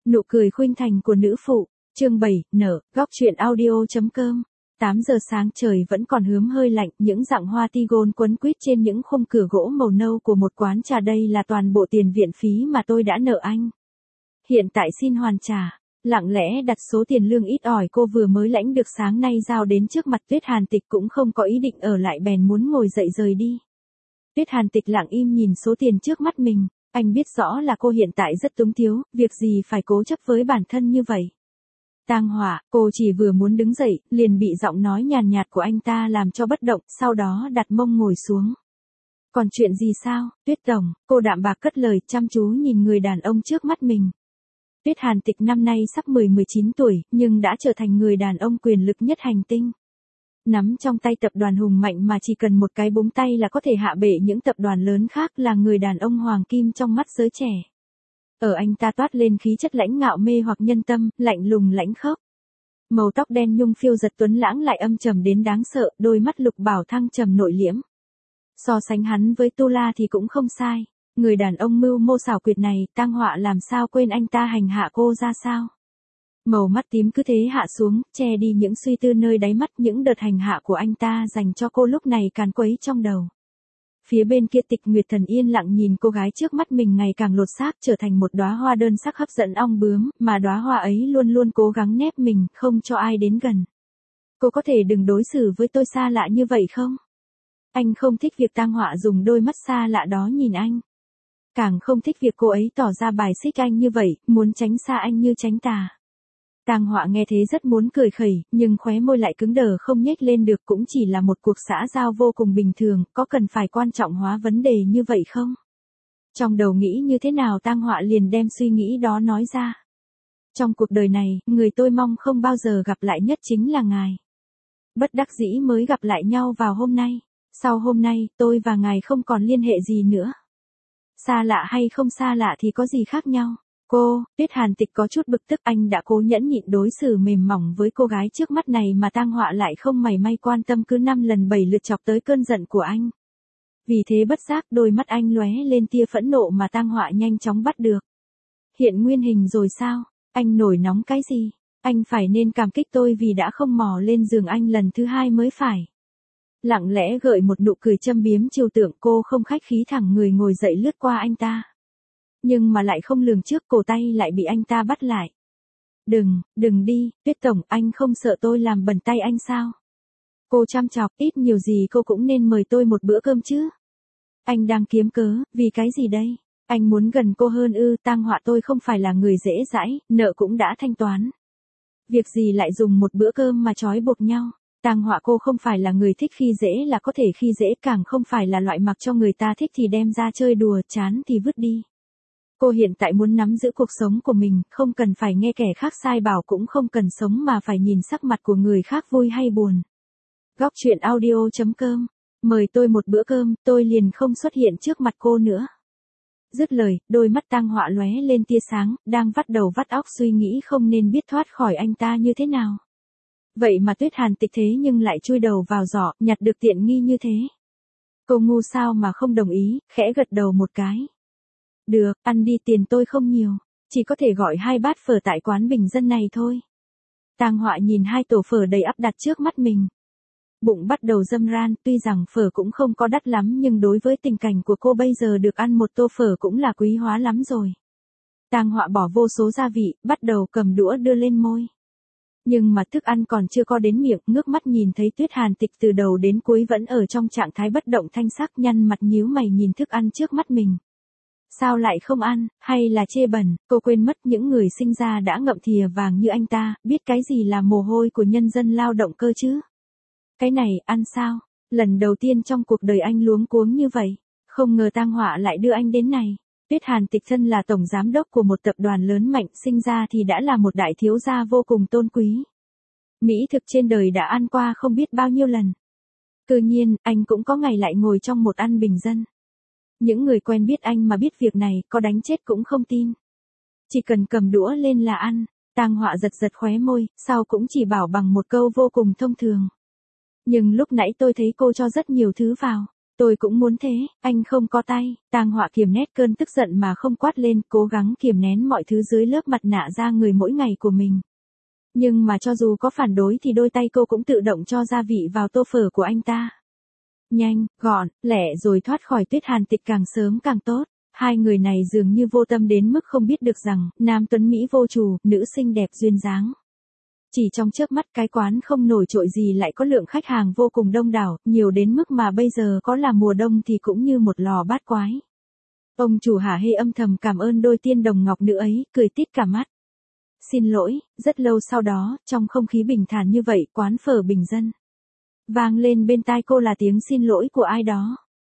Nụ cười khuynh thành của nữ phụ, chương 7, nở, góc truyện audio.com. 8 giờ sáng trời vẫn còn hướm hơi lạnh, những dặng hoa tigon quấn quýt trên những khung cửa gỗ màu nâu của một quán trà, đây là toàn bộ tiền viện phí mà tôi đã nợ anh. Hiện tại xin hoàn trả. Lặng lẽ đặt số tiền lương ít ỏi cô vừa mới lãnh được sáng nay giao đến trước mặt Tuyết Hàn Tịch, cũng không có ý định ở lại bèn muốn ngồi dậy rời đi. Tuyết Hàn Tịch lặng im nhìn số tiền trước mắt mình, anh biết rõ là cô hiện tại rất túng thiếu, việc gì phải cố chấp với bản thân như vậy. Tang Họa, cô chỉ vừa muốn đứng dậy, liền bị giọng nói nhàn nhạt của anh ta làm cho bất động, sau đó đặt mông ngồi xuống. Còn chuyện gì sao, Tuyết Tổng, cô đạm bạc cất lời, chăm chú nhìn người đàn ông trước mắt mình. Tuyết Hàn Tịch năm nay sắp 10-19 tuổi, nhưng đã trở thành người đàn ông quyền lực nhất hành tinh. Nắm trong tay tập đoàn hùng mạnh mà chỉ cần một cái búng tay là có thể hạ bệ những tập đoàn lớn khác, là người đàn ông hoàng kim trong mắt giới trẻ. Ở anh ta toát lên khí chất lãnh ngạo mê hoặc nhân tâm, lạnh lùng lãnh khốc. Màu tóc đen nhung phiêu giật tuấn lãng lại âm trầm đến đáng sợ, đôi mắt lục bảo thăng trầm nội liễm. So sánh hắn với Tu La thì cũng không sai. Người đàn ông mưu mô xảo quyệt này, Tang Họa làm sao quên anh ta hành hạ cô ra sao? Màu mắt tím cứ thế hạ xuống, che đi những suy tư nơi đáy mắt, những đợt hành hạ của anh ta dành cho cô lúc này càn quấy trong đầu. Phía bên kia Tịch Nguyệt Thần yên lặng nhìn cô gái trước mắt mình ngày càng lột xác, trở thành một đóa hoa đơn sắc hấp dẫn ong bướm, mà đóa hoa ấy luôn luôn cố gắng nép mình, không cho ai đến gần. Cô có thể đừng đối xử với tôi xa lạ như vậy không? Anh không thích việc Tang Họa dùng đôi mắt xa lạ đó nhìn anh. Càng không thích việc cô ấy tỏ ra bài xích anh như vậy, muốn tránh xa anh như tránh tà. Tang Họa nghe thế rất muốn cười khẩy, nhưng khóe môi lại cứng đờ không nhếch lên được, cũng chỉ là một cuộc xã giao vô cùng bình thường, có cần phải quan trọng hóa vấn đề như vậy không? Trong đầu nghĩ như thế nào Tang Họa liền đem suy nghĩ đó nói ra. Trong cuộc đời này, người tôi mong không bao giờ gặp lại nhất chính là ngài. Bất đắc dĩ mới gặp lại nhau vào hôm nay. Sau hôm nay, tôi và ngài không còn liên hệ gì nữa. Xa lạ hay không xa lạ thì có gì khác nhau? Cô, Tuyết Hàn Tịch có chút bực tức, anh đã cố nhẫn nhịn đối xử mềm mỏng với cô gái trước mắt này mà Tang Họa lại không mảy may quan tâm, cứ 5 lần 7 lượt chọc tới cơn giận của anh. Vì thế bất giác đôi mắt anh lóe lên tia phẫn nộ mà Tang Họa nhanh chóng bắt được. Hiện nguyên hình rồi sao? Anh nổi nóng cái gì? Anh phải nên cảm kích tôi vì đã không mò lên giường anh lần thứ 2 mới phải. Lặng lẽ gợi một nụ cười châm biếm trừu tượng, cô không khách khí thẳng người ngồi dậy lướt qua anh ta. Nhưng mà lại không lường trước, cổ tay lại bị anh ta bắt lại. Đừng đi, Tuyết Tổng, anh không sợ tôi làm bẩn tay anh sao? Cô chăm chọc, ít nhiều gì cô cũng nên mời tôi một bữa cơm chứ. Anh đang kiếm cớ, vì cái gì đây? Anh muốn gần cô hơn ư? Tang Họa, tôi không phải là người dễ dãi, nợ cũng đã thanh toán. Việc gì lại dùng một bữa cơm mà trói buộc nhau? Tang Họa, cô không phải là người thích khi dễ là có thể khi dễ, càng không phải là loại mặc cho người ta thích thì đem ra chơi đùa, chán thì vứt đi. Cô hiện tại muốn nắm giữ cuộc sống của mình, không cần phải nghe kẻ khác sai bảo, cũng không cần sống mà phải nhìn sắc mặt của người khác vui hay buồn. Góc truyện audio.com. Mời tôi một bữa cơm, tôi liền không xuất hiện trước mặt cô nữa. Dứt lời, đôi mắt Tang Họa lóe lên tia sáng, đang vắt đầu vắt óc suy nghĩ không nên biết thoát khỏi anh ta như thế nào. Vậy mà Tuyết Hàn Tịch thế nhưng lại chui đầu vào giỏ, nhặt được tiện nghi như thế. Cô ngu sao mà không đồng ý, khẽ gật đầu một cái. Được, ăn đi, tiền tôi không nhiều, chỉ có thể gọi 2 bát phở tại quán bình dân này thôi. Tang Họa nhìn 2 tổ phở đầy ắp đặt trước mắt mình. Bụng bắt đầu râm ran, tuy rằng phở cũng không có đắt lắm nhưng đối với tình cảnh của cô bây giờ được ăn một tô phở cũng là quý hóa lắm rồi. Tang Họa bỏ vô số gia vị, bắt đầu cầm đũa đưa lên môi. Nhưng mà thức ăn còn chưa có đến miệng, ngước mắt nhìn thấy Tuyết Hàn Tịch từ đầu đến cuối vẫn ở trong trạng thái bất động thanh sắc, nhăn mặt nhíu mày nhìn thức ăn trước mắt mình. Sao lại không ăn, hay là chê bẩn? Cô quên mất những người sinh ra đã ngậm thìa vàng như anh ta, biết cái gì là mồ hôi của nhân dân lao động cơ chứ? Cái này, ăn sao? Lần đầu tiên trong cuộc đời anh luống cuống như vậy. Không ngờ Tang Họa lại đưa anh đến này. Tuyết Hàn Tịch thân là tổng giám đốc của một tập đoàn lớn mạnh, sinh ra thì đã là một đại thiếu gia vô cùng tôn quý. Mỹ thực trên đời đã ăn qua không biết bao nhiêu lần. Tự nhiên, anh cũng có ngày lại ngồi trong một ăn bình dân. Những người quen biết anh mà biết việc này, có đánh chết cũng không tin. Chỉ cần cầm đũa lên là ăn. Tang Họa giật giật khóe môi, sau cũng chỉ bảo bằng một câu vô cùng thông thường. Nhưng lúc nãy tôi thấy cô cho rất nhiều thứ vào. Tôi cũng muốn thế, anh không có tay. Tang Họa kiềm nét cơn tức giận mà không quát lên, cố gắng kiềm nén mọi thứ dưới lớp mặt nạ da người mỗi ngày của mình. Nhưng mà cho dù có phản đối thì đôi tay cô cũng tự động cho gia vị vào tô phở của anh ta. Nhanh, gọn, lẹ rồi thoát khỏi Tuyết Hàn Tịch càng sớm càng tốt. Hai người này dường như vô tâm đến mức không biết được rằng, nam tuấn Mỹ vô chủ, nữ xinh đẹp duyên dáng. Chỉ trong chớp mắt cái quán không nổi trội gì lại có lượng khách hàng vô cùng đông đảo, nhiều đến mức mà bây giờ có là mùa đông thì cũng như một lò bát quái. Ông chủ hả hê âm thầm cảm ơn đôi tiên đồng ngọc nữ ấy, cười tít cả mắt. Xin lỗi, rất lâu sau đó, trong không khí bình thản như vậy, quán phở bình dân. Vang lên bên tai cô là tiếng xin lỗi của ai đó.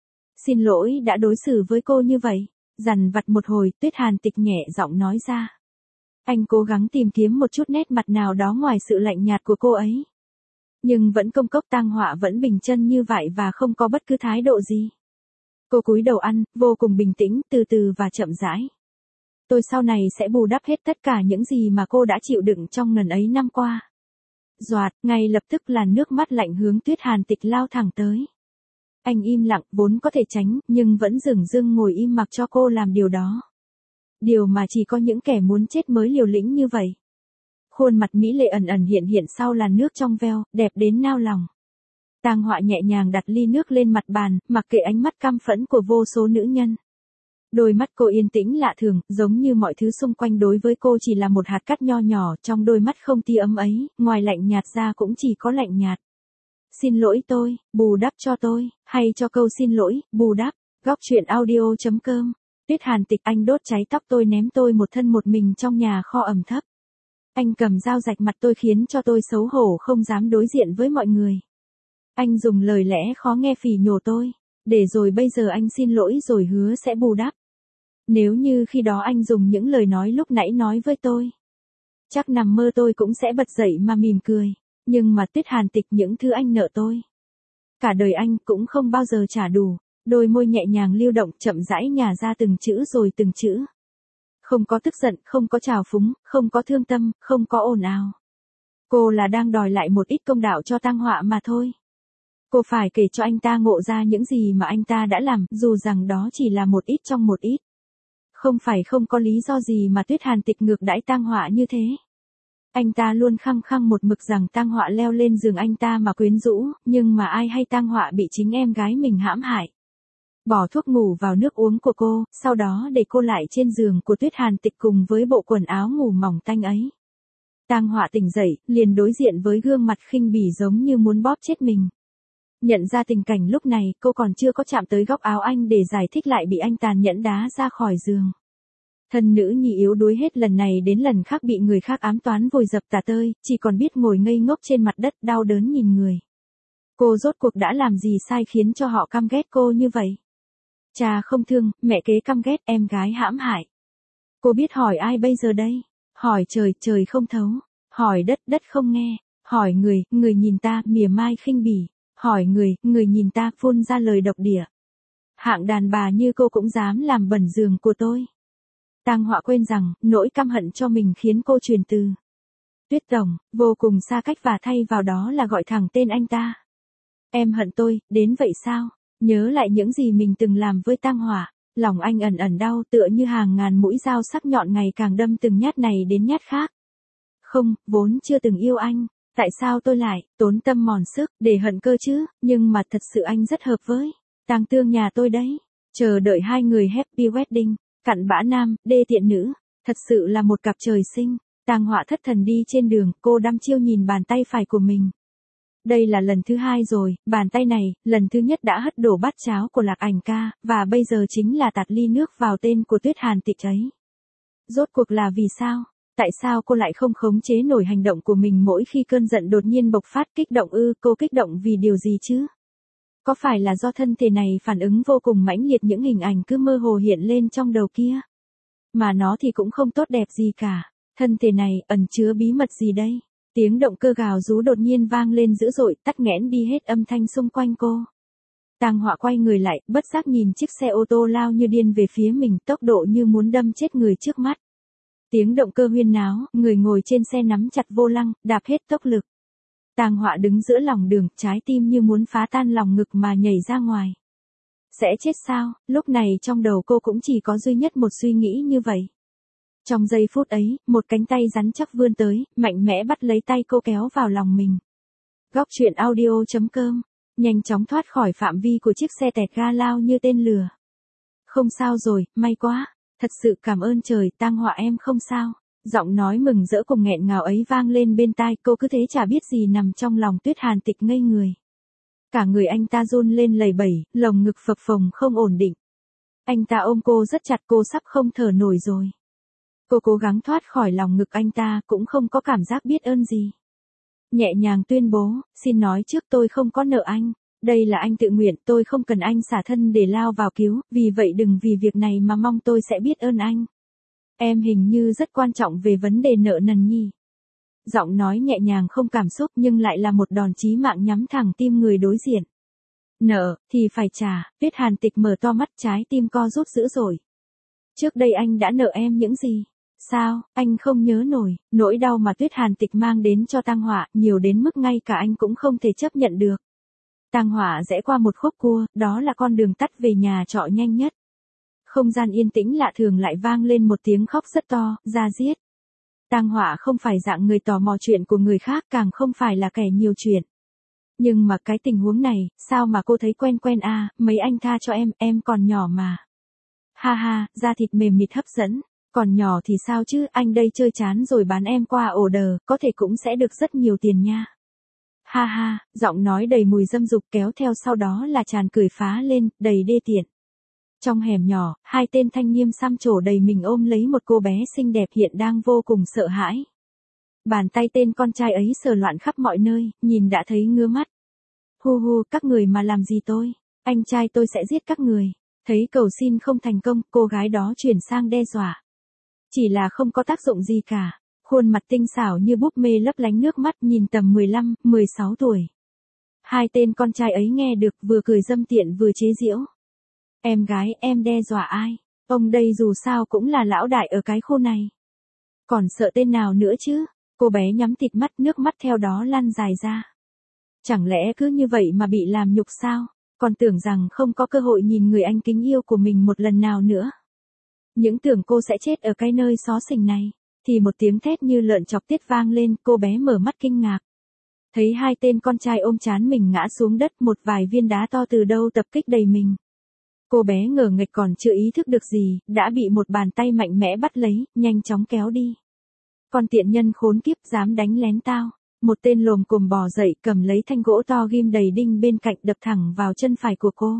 Xin lỗi đã đối xử với cô như vậy. Dằn vặt một hồi, Tuyết Hàn Tịch nhẹ giọng nói ra. Anh cố gắng tìm kiếm một chút nét mặt nào đó ngoài sự lạnh nhạt của cô ấy. Nhưng vẫn công cốc Tang Họa vẫn bình chân như vậy và không có bất cứ thái độ gì. Cô cúi đầu ăn, vô cùng bình tĩnh, từ từ và chậm rãi. Tôi sau này sẽ bù đắp hết tất cả những gì mà cô đã chịu đựng trong ngần ấy năm qua. Doạt, ngay lập tức làn nước mắt lạnh hướng Tuyết Hàn Tịch lao thẳng tới. Anh im lặng, vốn có thể tránh, nhưng vẫn dửng dưng ngồi im mặc cho cô làm điều đó. Điều mà chỉ có những kẻ muốn chết mới liều lĩnh như vậy. Khuôn mặt mỹ lệ ẩn ẩn hiện hiện sau làn nước trong veo, đẹp đến nao lòng. Tang Họa nhẹ nhàng đặt ly nước lên mặt bàn, mặc kệ ánh mắt căm phẫn của vô số nữ nhân. Đôi mắt cô yên tĩnh lạ thường, giống như mọi thứ xung quanh đối với cô chỉ là một hạt cát nho nhỏ, trong đôi mắt không tia ấm ấy, ngoài lạnh nhạt ra cũng chỉ có lạnh nhạt. Xin lỗi tôi, bù đắp cho tôi, hay cho câu xin lỗi, bù đắp. Góc truyện audio.com. Tuyết Hàn Tịch, anh đốt cháy tóc tôi, ném tôi một thân một mình trong nhà kho ẩm thấp. Anh cầm dao rạch mặt tôi khiến cho tôi xấu hổ không dám đối diện với mọi người. Anh dùng lời lẽ khó nghe phỉ nhổ tôi. Để rồi bây giờ anh xin lỗi rồi hứa sẽ bù đắp. Nếu như khi đó anh dùng những lời nói lúc nãy nói với tôi, chắc nằm mơ tôi cũng sẽ bật dậy mà mỉm cười. Nhưng mà Tuyết Hàn Tịch, những thứ anh nợ tôi, cả đời anh cũng không bao giờ trả đủ. Đôi môi nhẹ nhàng lưu động, chậm rãi nhả ra từng chữ rồi từng chữ. Không có tức giận, không có trào phúng, không có thương tâm, không có ồn ào. Cô là đang đòi lại một ít công đạo cho Tang Họa mà thôi. Cô phải kể cho anh ta ngộ ra những gì mà anh ta đã làm, dù rằng đó chỉ là một ít trong một ít. Không phải không có lý do gì mà Tuyết Hàn Tịch ngược đãi Tang Họa như thế. Anh ta luôn khăng khăng một mực rằng Tang Họa leo lên giường anh ta mà quyến rũ, nhưng mà ai hay Tang Họa bị chính em gái mình hãm hại. Bỏ thuốc ngủ vào nước uống của cô, sau đó để cô lại trên giường của Tuyết Hàn Tịch cùng với bộ quần áo ngủ mỏng tanh ấy. Tang Họa tỉnh dậy, liền đối diện với gương mặt khinh bỉ giống như muốn bóp chết mình. Nhận ra tình cảnh lúc này, cô còn chưa có chạm tới góc áo anh để giải thích lại bị anh tàn nhẫn đá ra khỏi giường. Thân nữ nhi yếu đuối hết lần này đến lần khác bị người khác ám toán vùi dập tả tơi, chỉ còn biết ngồi ngây ngốc trên mặt đất đau đớn nhìn người. Cô rốt cuộc đã làm gì sai khiến cho họ căm ghét cô như vậy? Cha không thương, mẹ kế căm ghét, em gái hãm hại. Cô biết hỏi ai bây giờ đây? Hỏi trời, trời không thấu. Hỏi đất, đất không nghe. Hỏi người, người nhìn ta, mỉa mai khinh bỉ. Hỏi người, người nhìn ta, phun ra lời độc địa. Hạng đàn bà như cô cũng dám làm bẩn giường của tôi. Tang Họa quên rằng, nỗi căm hận cho mình khiến cô truyền từ Tuyết Tổng, vô cùng xa cách và thay vào đó là gọi thẳng tên anh ta. Em hận tôi, đến vậy sao? Nhớ lại những gì mình từng làm với Tang Họa, lòng anh ẩn ẩn đau tựa như hàng ngàn mũi dao sắc nhọn ngày càng đâm từng nhát này đến nhát khác. Không, vốn chưa từng yêu anh, tại sao tôi lại tốn tâm mòn sức để hận cơ chứ, nhưng mà thật sự anh rất hợp với Tang Tương nhà tôi đấy. Chờ đợi hai người happy wedding, cặn bã nam, đê tiện nữ, thật sự là một cặp trời sinh. Tang Họa thất thần đi trên đường, cô đăm chiêu nhìn bàn tay phải của mình. Đây là lần thứ hai rồi, bàn tay này, lần thứ nhất đã hất đổ bát cháo của Lạc Ảnh ca, và bây giờ chính là tạt ly nước vào tên của Tuyết Hàn Tịch ấy. Rốt cuộc là vì sao? Tại sao cô lại không khống chế nổi hành động của mình mỗi khi cơn giận đột nhiên bộc phát? Kích động ư? Cô kích động vì điều gì chứ? Có phải là do thân thể này phản ứng vô cùng mãnh liệt những hình ảnh cứ mơ hồ hiện lên trong đầu kia? Mà nó thì cũng không tốt đẹp gì cả. Thân thể này ẩn chứa bí mật gì đây? Tiếng động cơ gào rú đột nhiên vang lên dữ dội, tắc nghẽn đi hết âm thanh xung quanh cô. Tang Họa quay người lại, bất giác nhìn chiếc xe ô tô lao như điên về phía mình, tốc độ như muốn đâm chết người trước mắt. Tiếng động cơ huyên náo, người ngồi trên xe nắm chặt vô lăng, đạp hết tốc lực. Tang Họa đứng giữa lòng đường, trái tim như muốn phá tan lòng ngực mà nhảy ra ngoài. Sẽ chết sao? Lúc này trong đầu cô cũng chỉ có duy nhất một suy nghĩ như vậy. Trong giây phút ấy, một cánh tay rắn chắc vươn tới, mạnh mẽ bắt lấy tay cô kéo vào lòng mình. Góc truyện audio.com, nhanh chóng thoát khỏi phạm vi của chiếc xe tẹt ga lao như tên lửa. Không sao rồi, may quá, thật sự cảm ơn trời, Tang Họa em không sao. Giọng nói mừng rỡ cùng nghẹn ngào ấy vang lên bên tai, cô cứ thế chả biết gì nằm trong lòng Tuyết Hàn Tịch ngây người. Cả người anh ta run lên lẩy bẩy, lồng ngực phập phồng không ổn định. Anh ta ôm cô rất chặt, cô sắp không thở nổi rồi. Cô cố gắng thoát khỏi lòng ngực anh ta, cũng không có cảm giác biết ơn gì. Nhẹ nhàng tuyên bố, xin nói trước tôi không có nợ anh. Đây là anh tự nguyện, tôi không cần anh xả thân để lao vào cứu, vì vậy đừng vì việc này mà mong tôi sẽ biết ơn anh. Em hình như rất quan trọng về vấn đề nợ nần nhỉ. Giọng nói nhẹ nhàng không cảm xúc nhưng lại là một đòn chí mạng nhắm thẳng tim người đối diện. Nợ, thì phải trả, Tuyết Hàn Tịch mở to mắt, trái tim co rút dữ dội. Trước đây anh đã nợ em những gì? Sao, anh không nhớ nổi, nỗi đau mà Tuyết Hàn Tịch mang đến cho Tang Họa, nhiều đến mức ngay cả anh cũng không thể chấp nhận được. Tang Họa rẽ qua một khúc cua, đó là con đường tắt về nhà trọ nhanh nhất. Không gian yên tĩnh lạ thường lại vang lên một tiếng khóc rất to, da diết. Tang Họa không phải dạng người tò mò chuyện của người khác, càng không phải là kẻ nhiều chuyện. Nhưng mà cái tình huống này, sao mà cô thấy quen quen à, mấy anh tha cho em còn nhỏ mà. Ha ha, da thịt mềm mịt hấp dẫn, còn nhỏ thì sao chứ, anh đây chơi chán rồi bán em qua ổ đờ, có thể cũng sẽ được rất nhiều tiền nha. Ha ha, giọng nói đầy mùi dâm dục kéo theo sau đó là tràn cười phá lên, đầy đê tiện. Trong hẻm nhỏ, hai tên thanh niên xăm trổ đầy mình ôm lấy một cô bé xinh đẹp hiện đang vô cùng sợ hãi. Bàn tay tên con trai ấy sờ loạn khắp mọi nơi, nhìn đã thấy ngứa mắt. Hu hu, các người mà làm gì tôi? Anh trai tôi sẽ giết các người. Thấy cầu xin không thành công, cô gái đó chuyển sang đe dọa. Chỉ là không có tác dụng gì cả. Khuôn mặt tinh xảo như búp bê lấp lánh nước mắt, nhìn tầm 15, 16 tuổi. Hai tên con trai ấy nghe được vừa cười dâm tiện vừa chế giễu. Em gái, em đe dọa ai? Ông đây dù sao cũng là lão đại ở cái khu này. Còn sợ tên nào nữa chứ? Cô bé nhắm thịt mắt, nước mắt theo đó lăn dài ra. Chẳng lẽ cứ như vậy mà bị làm nhục sao? Còn tưởng rằng không có cơ hội nhìn người anh kính yêu của mình một lần nào nữa. Những tưởng cô sẽ chết ở cái nơi xó xỉnh này. Thì một tiếng thét như lợn chọc tiết vang lên, cô bé mở mắt kinh ngạc. Thấy hai tên con trai ôm trán mình ngã xuống đất, một vài viên đá to từ đâu tập kích đầy mình. Cô bé ngờ nghệch còn chưa ý thức được gì, đã bị một bàn tay mạnh mẽ bắt lấy, nhanh chóng kéo đi. Con tiện nhân khốn kiếp dám đánh lén tao. Một tên lồm cồm bò dậy cầm lấy thanh gỗ to ghim đầy đinh bên cạnh đập thẳng vào chân phải của cô.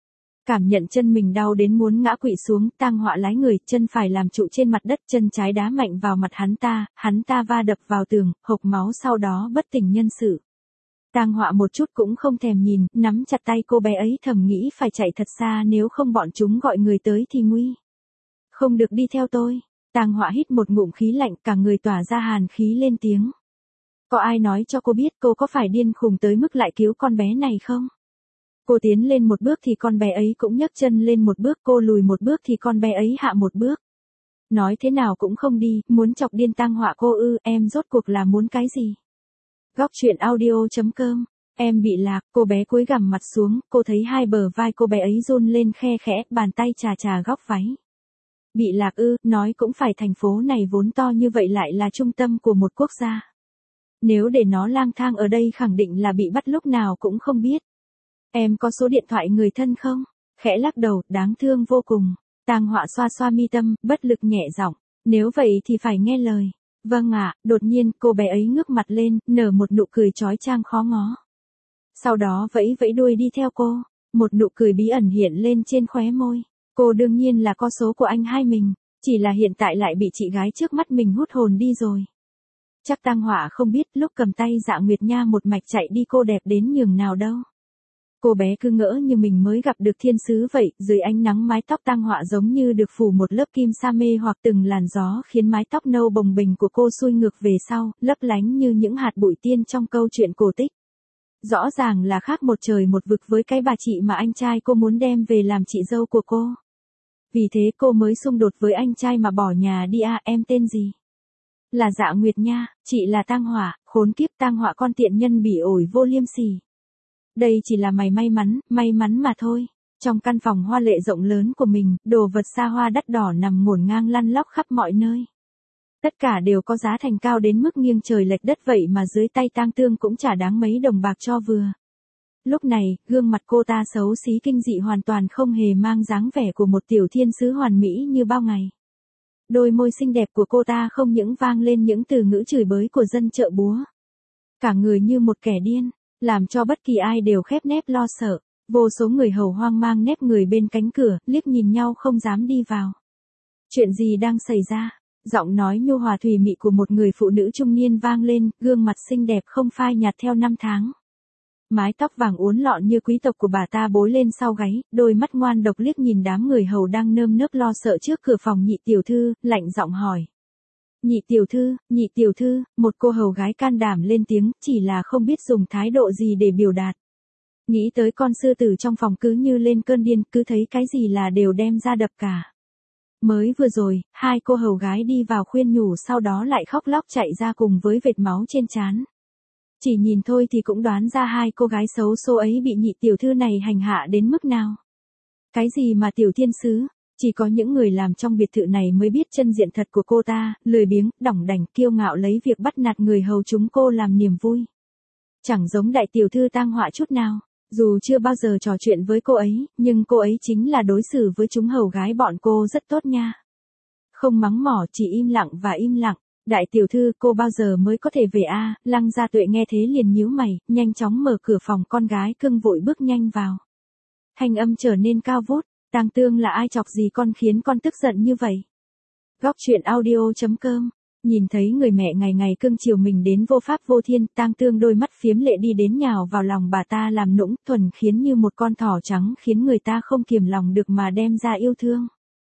Cảm nhận chân mình đau đến muốn ngã quỵ xuống, Tang Họa lái người, chân phải làm trụ trên mặt đất, chân trái đá mạnh vào mặt hắn ta va đập vào tường, hộc máu sau đó bất tỉnh nhân sự. Tang Họa một chút cũng không thèm nhìn, nắm chặt tay cô bé ấy thầm nghĩ phải chạy thật xa nếu không bọn chúng gọi người tới thì nguy. Không được đi theo tôi. Tang Họa hít một ngụm khí lạnh, cả người tỏa ra hàn khí lên tiếng. Có ai nói cho cô biết cô có phải điên khùng tới mức lại cứu con bé này không? Cô tiến lên một bước thì con bé ấy cũng nhấc chân lên một bước, cô lùi một bước thì con bé ấy hạ một bước. Nói thế nào cũng không đi, muốn chọc điên Tang Họa cô ư, em rốt cuộc là muốn cái gì? Góc truyện audio.com, em bị lạc, cô bé cúi gằm mặt xuống, cô thấy hai bờ vai cô bé ấy run lên khe khẽ, bàn tay chà góc váy. Bị lạc ư, nói cũng phải, thành phố này vốn to như vậy lại là trung tâm của một quốc gia. Nếu để nó lang thang ở đây khẳng định là bị bắt lúc nào cũng không biết. Em có số điện thoại người thân không? Khẽ lắc đầu, đáng thương vô cùng. Tang Họa xoa xoa mi tâm, bất lực nhẹ giọng. Nếu vậy thì phải nghe lời. Vâng ạ, đột nhiên cô bé ấy ngước mặt lên, nở một nụ cười chói chang khó ngó. Sau đó vẫy vẫy đuôi đi theo cô. Một nụ cười bí ẩn hiện lên trên khóe môi. Cô đương nhiên là có số của anh hai mình. Chỉ là hiện tại lại bị chị gái trước mắt mình hút hồn đi rồi. Chắc Tang Họa không biết lúc cầm tay Dạ Nguyệt Nha một mạch chạy đi cô đẹp đến nhường nào đâu. Cô bé cứ ngỡ như mình mới gặp được thiên sứ vậy, dưới ánh nắng mái tóc Tang Họa giống như được phủ một lớp kim sa mê hoặc từng làn gió khiến mái tóc nâu bồng bềnh của cô xuôi ngược về sau, lấp lánh như những hạt bụi tiên trong câu chuyện cổ tích. Rõ ràng là khác một trời một vực với cái bà chị mà anh trai cô muốn đem về làm chị dâu của cô. Vì thế cô mới xung đột với anh trai mà bỏ nhà đi à, em tên gì? Là Dạ Nguyệt Nha, chị là Tang Họa, khốn kiếp Tang Họa con tiện nhân bỉ ổi vô liêm sỉ. Đây chỉ là mày may mắn mà thôi. Trong căn phòng hoa lệ rộng lớn của mình, đồ vật xa hoa đắt đỏ nằm ngổn ngang lăn lóc khắp mọi nơi. Tất cả đều có giá thành cao đến mức nghiêng trời lệch đất vậy mà dưới tay Tang Tương cũng chả đáng mấy đồng bạc cho vừa. Lúc này, gương mặt cô ta xấu xí kinh dị hoàn toàn không hề mang dáng vẻ của một tiểu thiên sứ hoàn mỹ như bao ngày. Đôi môi xinh đẹp của cô ta không những vang lên những từ ngữ chửi bới của dân chợ búa. Cả người như một kẻ điên, làm cho bất kỳ ai đều khép nép lo sợ. Vô số người hầu hoang mang nép người bên cánh cửa, liếc nhìn nhau không dám đi vào. Chuyện gì đang xảy ra? Giọng nói nhu hòa thùy mị của một người phụ nữ trung niên vang lên, gương mặt xinh đẹp không phai nhạt theo năm tháng. Mái tóc vàng uốn lọn như quý tộc của bà ta bối lên sau gáy, đôi mắt ngoan độc liếc nhìn đám người hầu đang nơm nớp lo sợ trước cửa phòng Nhị tiểu thư, lạnh giọng hỏi. Nhị tiểu thư, một cô hầu gái can đảm lên tiếng, chỉ là không biết dùng thái độ gì để biểu đạt. Nghĩ tới con sư tử trong phòng cứ như lên cơn điên, cứ thấy cái gì là đều đem ra đập cả. Mới vừa rồi, hai cô hầu gái đi vào khuyên nhủ sau đó lại khóc lóc chạy ra cùng với vệt máu trên trán. Chỉ nhìn thôi thì cũng đoán ra hai cô gái xấu số ấy bị Nhị tiểu thư này hành hạ đến mức nào. Cái gì mà tiểu thiên sứ, chỉ có những người làm trong biệt thự này mới biết chân diện thật của cô ta, lười biếng, đỏng đảnh, kiêu ngạo lấy việc bắt nạt người hầu chúng cô làm niềm vui. Chẳng giống đại tiểu thư Tang Họa chút nào. Dù chưa bao giờ trò chuyện với cô ấy, nhưng cô ấy chính là đối xử với chúng hầu gái bọn cô rất tốt nha. Không mắng mỏ, chỉ im lặng và im lặng. Đại tiểu thư, cô bao giờ mới có thể về a? Lăng Gia Tuệ nghe thế liền nhíu mày, nhanh chóng mở cửa phòng, con gái cưng vội bước nhanh vào. Thanh âm trở nên cao vút, Tang Tương là ai chọc gì con khiến con tức giận như vậy? Góc truyện audio.com. Nhìn thấy người mẹ ngày ngày cưng chiều mình đến vô pháp vô thiên, Tang Tương đôi mắt phiếm lệ đi đến nhào vào lòng bà ta làm nũng, thuần khiến như một con thỏ trắng khiến người ta không kiềm lòng được mà đem ra yêu thương.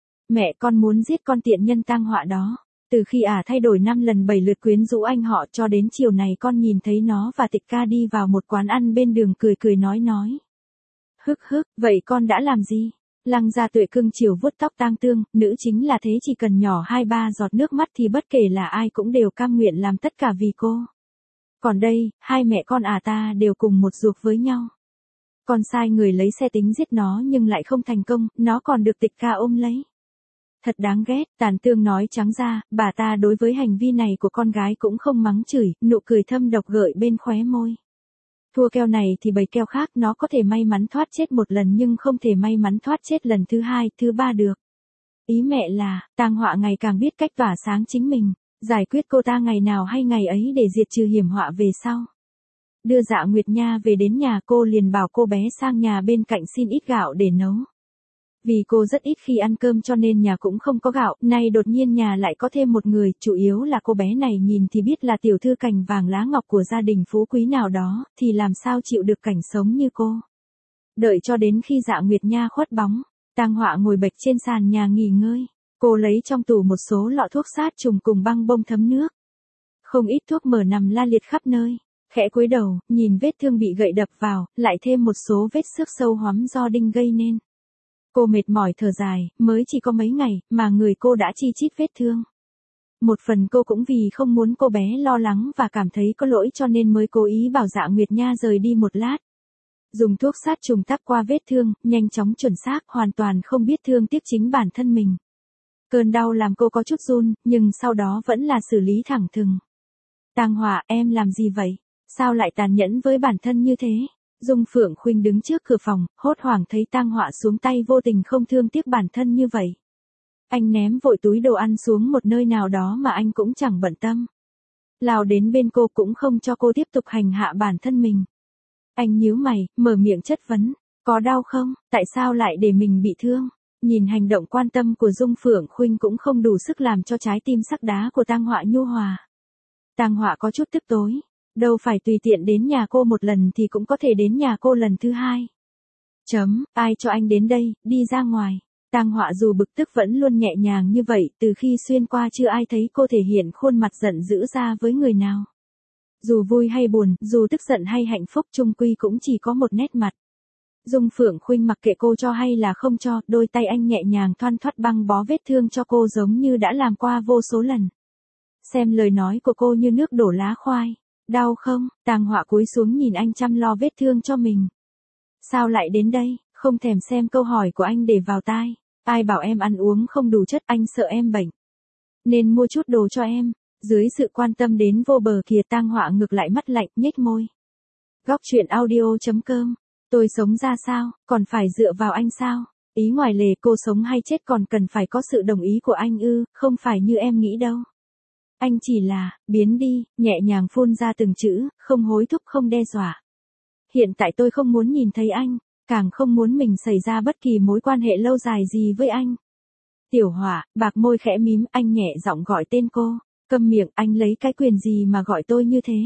Mẹ con muốn giết con tiện nhân Tang Họa đó. Từ khi thay đổi 5 lần 7 lượt quyến rũ anh họ cho đến chiều này con nhìn thấy nó và Tịch Ca đi vào một quán ăn bên đường cười cười nói. Hức, vậy con đã làm gì? Lăng Gia Tuệ cưng chiều vuốt tóc Tang Tương, nữ chính là thế, chỉ cần nhỏ 2-3 giọt nước mắt thì bất kể là ai cũng đều cam nguyện làm tất cả vì cô. Còn đây, hai mẹ con ta đều cùng một ruột với nhau. Con sai người lấy xe tính giết nó nhưng lại không thành công, nó còn được Tịch Ca ôm lấy. Thật đáng ghét, Tàn Tương nói trắng ra, bà ta đối với hành vi này của con gái cũng không mắng chửi, nụ cười thâm độc gợi bên khóe môi. Thua keo này thì bầy keo khác, nó có thể may mắn thoát chết một lần nhưng không thể may mắn thoát chết lần thứ 2, thứ 3 được. Ý mẹ là, Tang Họa ngày càng biết cách tỏa sáng chính mình, giải quyết cô ta ngày nào hay ngày ấy để diệt trừ hiểm họa về sau. Đưa Dạ Nguyệt Nha về đến nhà, cô liền bảo cô bé sang nhà bên cạnh xin ít gạo để nấu. Vì cô rất ít khi ăn cơm cho nên nhà cũng không có gạo, nay đột nhiên nhà lại có thêm một người, chủ yếu là cô bé này nhìn thì biết là tiểu thư cành vàng lá ngọc của gia đình phú quý nào đó, thì làm sao chịu được cảnh sống như cô. Đợi cho đến khi Dạ Nguyệt Nha khuất bóng, Tang Họa ngồi bệt trên sàn nhà nghỉ ngơi, cô lấy trong tủ một số lọ thuốc sát trùng cùng băng bông thấm nước. Không ít thuốc mỡ nằm la liệt khắp nơi, khẽ cúi đầu, nhìn vết thương bị gậy đập vào, lại thêm một số vết xước sâu hoắm do đinh gây nên. Cô mệt mỏi thở dài, mới chỉ có mấy ngày, mà người cô đã chi chít vết thương. Một phần cô cũng vì không muốn cô bé lo lắng và cảm thấy có lỗi cho nên mới cố ý bảo Dạ Nguyệt Nha rời đi một lát. Dùng thuốc sát trùng tắp qua vết thương, nhanh chóng chuẩn xác, hoàn toàn không biết thương tiếc chính bản thân mình. Cơn đau làm cô có chút run, nhưng sau đó vẫn là xử lý thẳng thừng. Tang Họa, em làm gì vậy? Sao lại tàn nhẫn với bản thân như thế? Dung Phượng Khuynh đứng trước cửa phòng, hốt hoảng thấy Tang Họa xuống tay vô tình không thương tiếc bản thân như vậy. Anh ném vội túi đồ ăn xuống một nơi nào đó mà anh cũng chẳng bận tâm. Lao đến bên cô cũng không cho cô tiếp tục hành hạ bản thân mình. Anh nhíu mày, mở miệng chất vấn, có đau không, tại sao lại để mình bị thương? Nhìn hành động quan tâm của Dung Phượng Khuynh cũng không đủ sức làm cho trái tim sắc đá của Tang Họa nhu hòa. Tang Họa có chút tức tối. Đâu phải tùy tiện đến nhà cô một lần thì cũng có thể đến nhà cô lần thứ 2. Ai cho anh đến đây, đi ra ngoài. Tang Họa dù bực tức vẫn luôn nhẹ nhàng như vậy, từ khi xuyên qua chưa ai thấy cô thể hiện khuôn mặt giận dữ ra với người nào. Dù vui hay buồn, dù tức giận hay hạnh phúc, chung quy cũng chỉ có một nét mặt. Dung Phượng Khuynh mặc kệ cô cho hay là không cho, đôi tay anh nhẹ nhàng thoăn thoắt băng bó vết thương cho cô giống như đã làm qua vô số lần. Xem lời nói của cô như nước đổ lá khoai. Đau không? Tang Họa cúi xuống nhìn anh chăm lo vết thương cho mình. Sao lại đến đây? Không thèm xem câu hỏi của anh để vào tai. Ai bảo em ăn uống không đủ chất, anh sợ em bệnh. Nên mua chút đồ cho em. Dưới sự quan tâm đến vô bờ kia, Tang Họa ngược lại mắt lạnh, nhếch môi. Góc truyện audio.com. Tôi sống ra sao, còn phải dựa vào anh sao? Ý ngoài lề, cô sống hay chết còn cần phải có sự đồng ý của anh ư, không phải như em nghĩ đâu. Anh chỉ là, biến đi, nhẹ nhàng phun ra từng chữ, không hối thúc không đe dọa. Hiện tại tôi không muốn nhìn thấy anh, càng không muốn mình xảy ra bất kỳ mối quan hệ lâu dài gì với anh. Tiểu Họa, bạc môi khẽ mím, anh nhẹ giọng gọi tên cô. Câm miệng, anh lấy cái quyền gì mà gọi tôi như thế?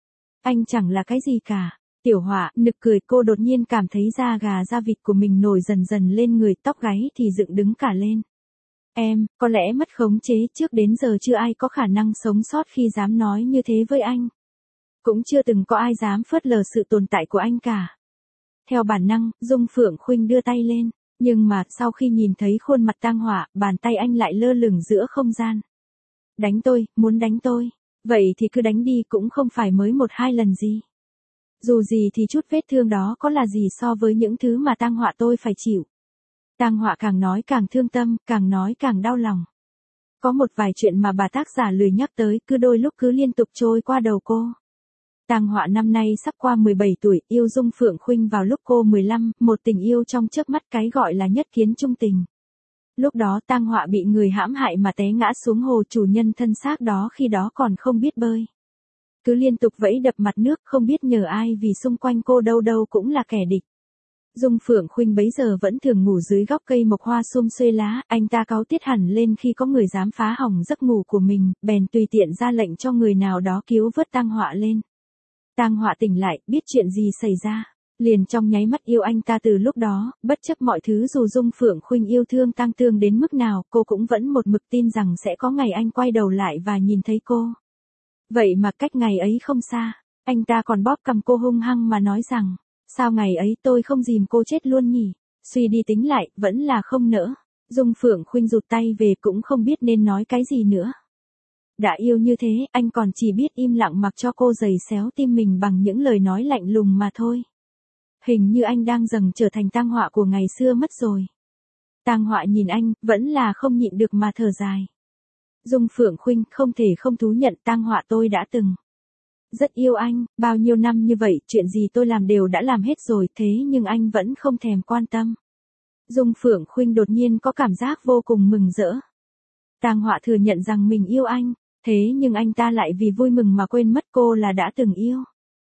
Anh chẳng là cái gì cả. Tiểu Họa, nực cười, cô đột nhiên cảm thấy da gà da vịt của mình nổi dần dần lên người, tóc gáy thì dựng đứng cả lên. Em, có lẽ mất khống chế, trước đến giờ chưa ai có khả năng sống sót khi dám nói như thế với anh. Cũng chưa từng có ai dám phớt lờ sự tồn tại của anh cả. Theo bản năng, Dung Phượng Khuynh đưa tay lên, nhưng mà sau khi nhìn thấy khuôn mặt Tang Họa, bàn tay anh lại lơ lửng giữa không gian. Đánh tôi, muốn đánh tôi. Vậy thì cứ đánh đi, cũng không phải mới 1-2 lần gì. Dù gì thì chút vết thương đó có là gì so với những thứ mà Tang Họa tôi phải chịu. Tang Họa càng nói càng thương tâm, càng nói càng đau lòng. Có một vài chuyện mà bà tác giả lười nhắc tới, cứ đôi lúc cứ liên tục trôi qua đầu cô. Tang Họa năm nay sắp qua 17 tuổi, yêu Dung Phượng Khuynh vào lúc cô 15, một tình yêu trong chớp mắt, cái gọi là nhất kiến chung tình. Lúc đó Tang Họa bị người hãm hại mà té ngã xuống hồ, chủ nhân thân xác đó khi đó còn không biết bơi. Cứ liên tục vẫy đập mặt nước, không biết nhờ ai vì xung quanh cô đâu đâu cũng là kẻ địch. Dung Phượng Khuynh bấy giờ vẫn thường ngủ dưới gốc cây mộc hoa sum xuê lá, anh ta cáu tiết hẳn lên khi có người dám phá hỏng giấc ngủ của mình, bèn tùy tiện ra lệnh cho người nào đó cứu vớt Tang Họa lên. Tang Họa tỉnh lại, biết chuyện gì xảy ra, liền trong nháy mắt yêu anh ta từ lúc đó, bất chấp mọi thứ. Dù Dung Phượng Khuynh yêu thương Tang Tương đến mức nào, cô cũng vẫn một mực tin rằng sẽ có ngày anh quay đầu lại và nhìn thấy cô. Vậy mà cách ngày ấy không xa, anh ta còn bóp cằm cô hung hăng mà nói rằng, sao ngày ấy tôi không dìm cô chết luôn nhỉ? Suy đi tính lại, vẫn là không nỡ. Dung Phượng Khuynh rụt tay về, cũng không biết nên nói cái gì nữa. Đã yêu như thế, anh còn chỉ biết im lặng mặc cho cô giày xéo tim mình bằng những lời nói lạnh lùng mà thôi. Hình như anh đang dần trở thành Tang Họa của ngày xưa mất rồi. Tang Họa nhìn anh, vẫn là không nhịn được mà thở dài. Dung Phượng Khuynh, không thể không thú nhận, Tang Họa tôi đã từng rất yêu anh, bao nhiêu năm như vậy, chuyện gì tôi làm đều đã làm hết rồi, thế nhưng anh vẫn không thèm quan tâm. Dung Phượng Khuynh đột nhiên có cảm giác vô cùng mừng rỡ. Tang Họa thừa nhận rằng mình yêu anh, thế nhưng anh ta lại vì vui mừng mà quên mất cô là đã từng yêu.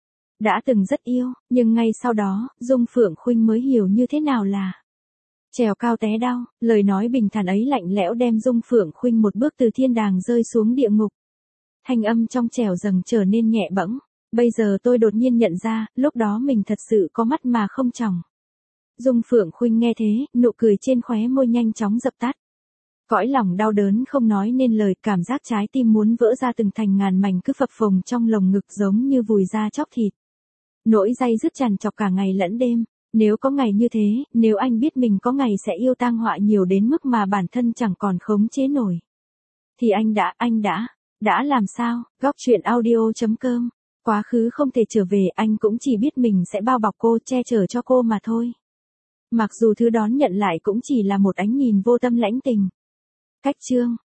Đã từng rất yêu, nhưng ngay sau đó, Dung Phượng Khuynh mới hiểu như thế nào là trèo cao té đau. Lời nói bình thản ấy lạnh lẽo đem Dung Phượng Khuynh một bước từ thiên đàng rơi xuống địa ngục. Thanh âm trong trẻo dần trở nên nhẹ bẫng. Bây giờ tôi đột nhiên nhận ra, lúc đó mình thật sự có mắt mà không tròng. Dung Phượng Khuynh nghe thế, nụ cười trên khóe môi nhanh chóng dập tắt. Cõi lòng đau đớn không nói nên lời, cảm giác trái tim muốn vỡ ra từng thành ngàn mảnh cứ phập phồng trong lồng ngực giống như vùi ra chóc thịt. Nỗi day dứt tràn trọc cả ngày lẫn đêm. Nếu có ngày như thế, nếu anh biết mình có ngày sẽ yêu Tang Họa nhiều đến mức mà bản thân chẳng còn khống chế nổi, thì anh đã làm sao? Góc truyện audio.com. Quá khứ không thể trở về, anh cũng chỉ biết mình sẽ bao bọc cô, che chở cho cô mà thôi. Mặc dù thứ đón nhận lại cũng chỉ là một ánh nhìn vô tâm lãnh tình. Cách chương